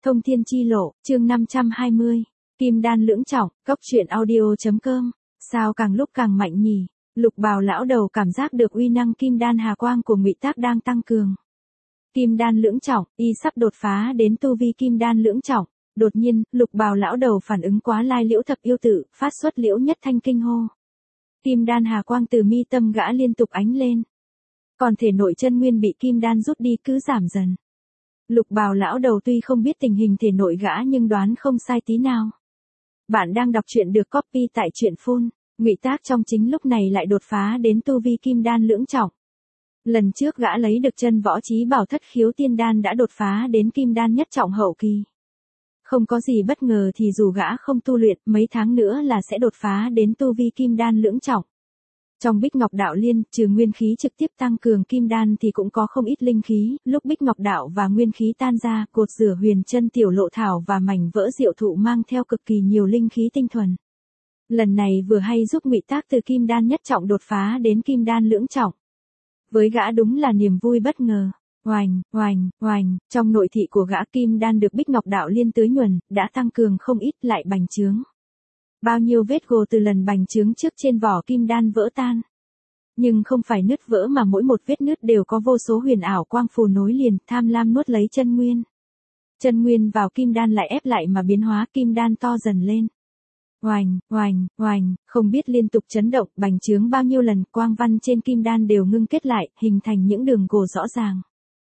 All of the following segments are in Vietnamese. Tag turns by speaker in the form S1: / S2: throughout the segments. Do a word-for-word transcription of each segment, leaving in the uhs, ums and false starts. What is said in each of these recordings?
S1: Thông thiên chi lộ, chương năm trăm hai mươi. Kim đan lưỡng trọng, cốc truyện audio.com. Sao càng lúc càng mạnh nhỉ? Lục Bào lão đầu cảm giác được uy năng kim đan hà quang của Ngụy Tác đang tăng cường. Kim đan lưỡng trọng, y sắp đột phá đến tu vi kim đan lưỡng trọng. Đột nhiên, Lục Bào lão đầu phản ứng quá lai liễu thập yêu tự, phát xuất liễu nhất thanh kinh hô. Kim đan hà quang từ mi tâm gã liên tục ánh lên. Còn thể nội chân nguyên bị kim đan rút đi cứ giảm dần. Lục Bào lão đầu tuy không biết tình hình thể nội gã nhưng đoán không sai tí nào. Bạn đang đọc truyện được copy tại truyện phone. Ngụy Tác trong chính lúc này lại đột phá đến tu vi kim đan lưỡng trọng. Lần trước gã lấy được chân võ chí bảo thất khiếu tiên đan đã đột phá đến kim đan nhất trọng hậu kỳ. Không có gì bất ngờ thì dù gã không tu luyện mấy tháng nữa là sẽ đột phá đến tu vi kim đan lưỡng trọng. Trong Bích Ngọc Đạo Liên, trừ nguyên khí trực tiếp tăng cường kim đan thì cũng có không ít linh khí, lúc Bích Ngọc Đạo và nguyên khí tan ra, cột rửa huyền chân tiểu lộ thảo và mảnh vỡ diệu thụ mang theo cực kỳ nhiều linh khí tinh thuần. Lần này vừa hay giúp Ngụy Tác từ kim đan nhất trọng đột phá đến kim đan lưỡng trọng. Với gã đúng là niềm vui bất ngờ. Oành, oành, oành, trong nội thị của gã kim đan được Bích Ngọc Đạo Liên tưới nhuần, đã tăng cường không ít lại bành trướng. Bao nhiêu vết gồ từ lần bành trướng trước trên vỏ kim đan vỡ tan. Nhưng không phải nứt vỡ mà mỗi một vết nứt đều có vô số huyền ảo quang phù nối liền, tham lam nuốt lấy chân nguyên. Chân nguyên vào kim đan lại ép lại mà biến hóa kim đan to dần lên. Oành, oành, oành, không biết liên tục chấn động, bành trướng bao nhiêu lần, quang văn trên kim đan đều ngưng kết lại, hình thành những đường gồ rõ ràng.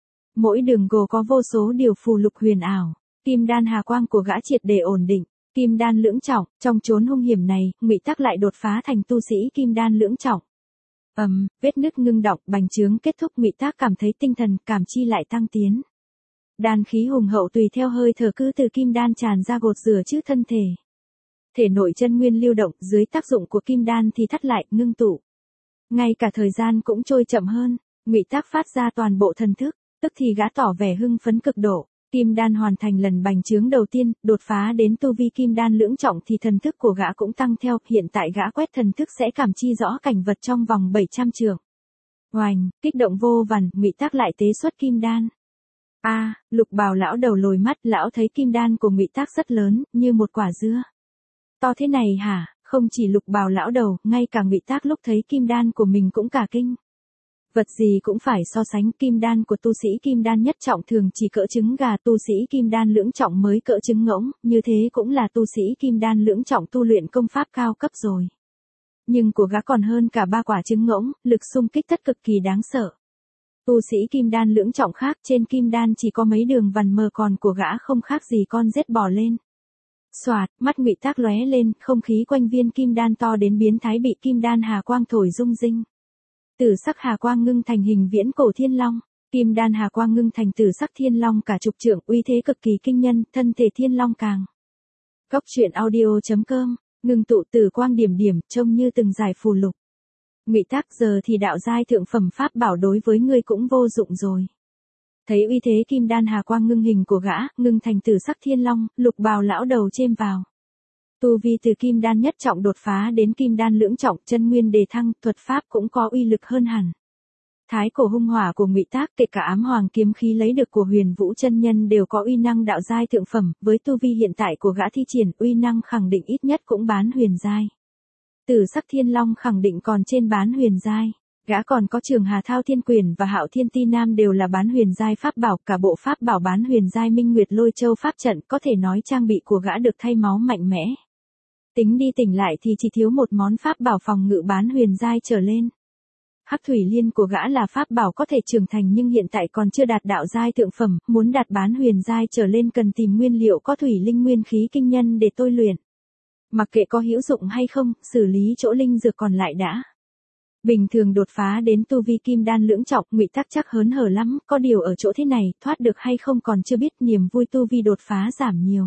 S1: Mỗi đường gồ có vô số điều phù lục huyền ảo. Kim đan hà quang của gã triệt để ổn định. Kim đan lưỡng trọng, trong chốn hung hiểm này, Ngụy Tác lại đột phá thành tu sĩ kim đan lưỡng trọng. Ầm, um, vết nứt ngưng động, bành trướng kết thúc, Ngụy Tác cảm thấy tinh thần, cảm chi lại tăng tiến. Đan khí hùng hậu tùy theo hơi thở cứ từ kim đan tràn ra gột rửa chứ thân thể. Thể nội chân nguyên lưu động, dưới tác dụng của kim đan thì thắt lại, ngưng tụ. Ngay cả thời gian cũng trôi chậm hơn, Ngụy Tác phát ra toàn bộ thần thức, tức thì gã tỏ vẻ hưng phấn cực độ. Kim đan hoàn thành lần bành trướng đầu tiên, đột phá đến tu vi kim đan lưỡng trọng thì thần thức của gã cũng tăng theo, hiện tại gã quét thần thức sẽ cảm chi rõ cảnh vật trong vòng bảy trăm trượng. Oành, kích động vô vàn, Ngụy Tác lại tế xuất kim đan. A, à, Lục Bào lão đầu lồi mắt, lão thấy kim đan của Ngụy Tác rất lớn, như một quả dưa. To thế này hả? Không chỉ Lục Bào lão đầu, ngay cả Ngụy Tác lúc thấy kim đan của mình cũng cả kinh. Vật gì cũng phải so sánh, kim đan của tu sĩ kim đan nhất trọng thường chỉ cỡ trứng gà, tu sĩ kim đan lưỡng trọng mới cỡ trứng ngỗng, như thế cũng là tu sĩ kim đan lưỡng trọng tu luyện công pháp cao cấp rồi. Nhưng của gã còn hơn cả ba quả trứng ngỗng, lực xung kích tất cực kỳ đáng sợ. Tu sĩ kim đan lưỡng trọng khác, trên kim đan chỉ có mấy đường vằn mờ, còn của gã không khác gì con rết bò lên. Xoạt, mắt Ngụy Tác lóe lên, không khí quanh viên kim đan to đến biến thái bị kim đan hà quang thổi rung rinh. Tử sắc hà quang ngưng thành hình viễn cổ thiên long, kim đan hà quang ngưng thành tử sắc thiên long cả chục trượng, uy thế cực kỳ kinh nhân, thân thể thiên long càng. Cốc truyện audio.com, ngưng tụ tử quang điểm điểm, trông như từng dải phù lục. Ngụy Tác, giờ thì đạo giai thượng phẩm pháp bảo đối với ngươi cũng vô dụng rồi. Thấy uy thế kim đan hà quang ngưng hình của gã, ngưng thành tử sắc thiên long, Lục Bào lão đầu chêm vào. Tu vi từ kim đan nhất trọng đột phá đến kim đan lưỡng trọng, chân nguyên đề thăng, thuật pháp cũng có uy lực hơn hẳn. Thái cổ hung hỏa của Ngụy Tác, kể cả ám hoàng kiếm khí lấy được của Huyền Vũ chân nhân đều có uy năng đạo giai thượng phẩm, với tu vi hiện tại của gã thi triển, uy năng khẳng định ít nhất cũng bán huyền giai. Tử sắc thiên long khẳng định còn trên bán huyền giai. Gã còn có Trường Hà Thao Thiên Quyền và Hạo Thiên Ti Nam đều là bán huyền giai pháp bảo, cả bộ pháp bảo bán huyền giai Minh Nguyệt Lôi Châu pháp trận, có thể nói trang bị của gã được thay máu mạnh mẽ. Tính đi tỉnh lại thì chỉ thiếu một món pháp bảo phòng ngự bán huyền giai trở lên. Hắc Thủy Liên của gã là pháp bảo có thể trưởng thành nhưng hiện tại còn chưa đạt đạo giai thượng phẩm, muốn đạt bán huyền giai trở lên cần tìm nguyên liệu có thủy linh nguyên khí kinh nhân để tôi luyện. Mặc kệ có hữu dụng hay không, xử lý chỗ linh dược còn lại đã. Bình thường đột phá đến tu vi kim đan lưỡng trọng, Ngụy Tác chắc hớn hở lắm, có điều ở chỗ thế này, thoát được hay không còn chưa biết, niềm vui tu vi đột phá giảm nhiều.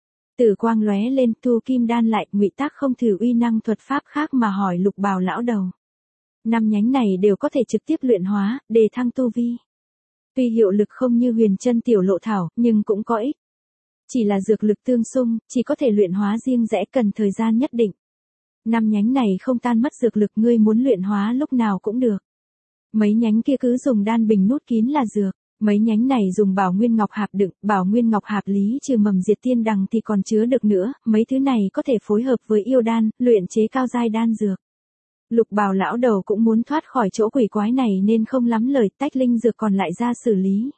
S1: Tử quang lóe lên, tu kim đan lại, Ngụy Tác không thử uy năng thuật pháp khác mà hỏi Lục Bào lão đầu. Năm nhánh này đều có thể trực tiếp luyện hóa, đề thăng tu vi. Tuy hiệu lực không như huyền chân tiểu lộ thảo, nhưng cũng có ích. Chỉ là dược lực tương xung, chỉ có thể luyện hóa riêng rẽ, cần thời gian nhất định. Năm nhánh này không tan mất dược lực, ngươi muốn luyện hóa lúc nào cũng được. Mấy nhánh kia cứ dùng đan bình nút kín là dược. Mấy nhánh này dùng bảo nguyên ngọc hạp đựng, bảo nguyên ngọc hạp lý trừ mầm diệt tiên đằng thì còn chứa được nữa, mấy thứ này có thể phối hợp với yêu đan, luyện chế cao giai đan dược. Lục Bào lão đầu cũng muốn thoát khỏi chỗ quỷ quái này nên không lắm lời, tách linh dược còn lại ra xử lý.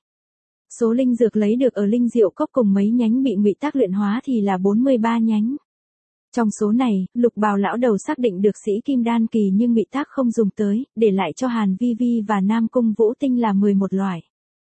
S1: Số linh dược lấy được ở linh diệu cốc cùng mấy nhánh bị Ngụy Tác luyện hóa thì là bốn mươi ba nhánh. Trong số này, Lục Bào lão đầu xác định được sĩ kim đan kỳ nhưng Ngụy Tác không dùng tới, để lại cho Hàn Vi Vi và Nam Cung Vũ Tinh là mười một loại.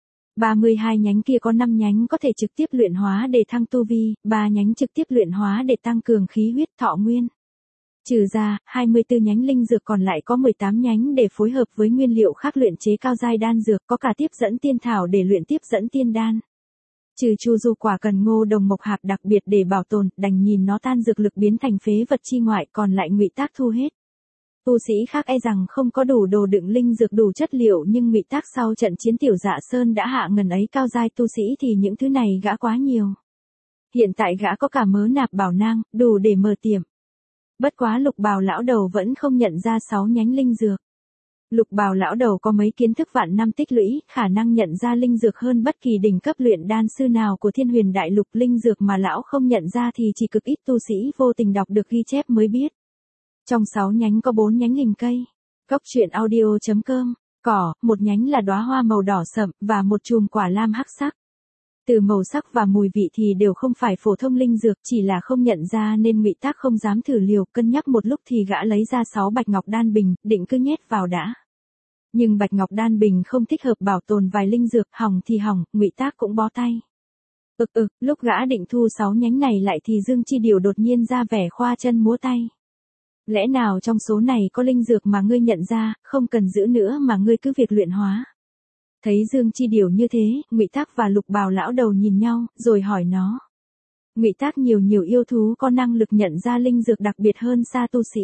S1: ba mươi hai nhánh kia có năm nhánh có thể trực tiếp luyện hóa để thăng tu vi, ba nhánh trực tiếp luyện hóa để tăng cường khí huyết thọ nguyên. Trừ ra, hai mươi tư nhánh linh dược còn lại có mười tám nhánh để phối hợp với nguyên liệu khác luyện chế cao giai đan dược, có cả tiếp dẫn tiên thảo để luyện tiếp dẫn tiên đan. Trừ chu du quả cần ngô đồng mộc hạp đặc biệt để bảo tồn, đành nhìn nó tan dược lực biến thành phế vật chi ngoại, còn lại Ngụy Tác thu hết. Tu sĩ khác e rằng không có đủ đồ đựng linh dược đủ chất liệu nhưng Ngụy Tác sau trận chiến Tiểu Dạ Sơn đã hạ ngần ấy cao giai tu sĩ thì những thứ này gã quá nhiều. Hiện tại gã có cả mớ nạp bảo nang, đủ để mở tiệm. Bất quá Lục Bào lão đầu vẫn không nhận ra sáu nhánh linh dược. Lục Bào lão đầu có mấy kiến thức vạn năm tích lũy, khả năng nhận ra linh dược hơn bất kỳ đỉnh cấp luyện đan sư nào của Thiên Huyền Đại Lục. Linh dược mà lão không nhận ra thì chỉ cực ít tu sĩ vô tình đọc được ghi chép mới biết. Trong sáu nhánh có bốn nhánh hình cây. Cốc truyện audio chấm com, cỏ, một nhánh là đóa hoa màu đỏ sậm và một chùm quả lam hắc sắc. Từ màu sắc và mùi vị thì đều không phải phổ thông linh dược, chỉ là không nhận ra nên Ngụy Tác không dám thử liều, cân nhắc một lúc thì gã lấy ra sáu bạch ngọc đan bình, định cứ nhét vào đã. Nhưng bạch ngọc đan bình không thích hợp bảo tồn vài linh dược, hỏng thì hỏng, Ngụy Tác cũng bó tay. Ực ực, lúc gã định thu sáu nhánh này lại thì Dương Chi Điều đột nhiên ra vẻ khoa chân múa tay. Lẽ nào trong số này có linh dược mà ngươi nhận ra, không cần giữ nữa mà ngươi cứ việc luyện hóa. Thấy Dương Chi Điều như thế, Ngụy Tác và Lục Bào lão đầu nhìn nhau, rồi hỏi nó. Ngụy Tác nhiều nhiều yêu thú có năng lực nhận ra linh dược đặc biệt hơn xa tu sĩ.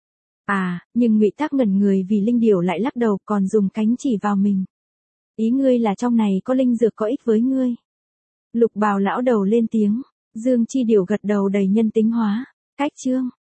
S1: À, nhưng Ngụy Tác ngẩn người vì linh điểu lại lắc đầu còn dùng cánh chỉ vào mình. Ý ngươi là trong này có linh dược có ích với ngươi. Lục Bào lão đầu lên tiếng, Dương Chi Điều gật đầu đầy nhân tính hóa. Cách chương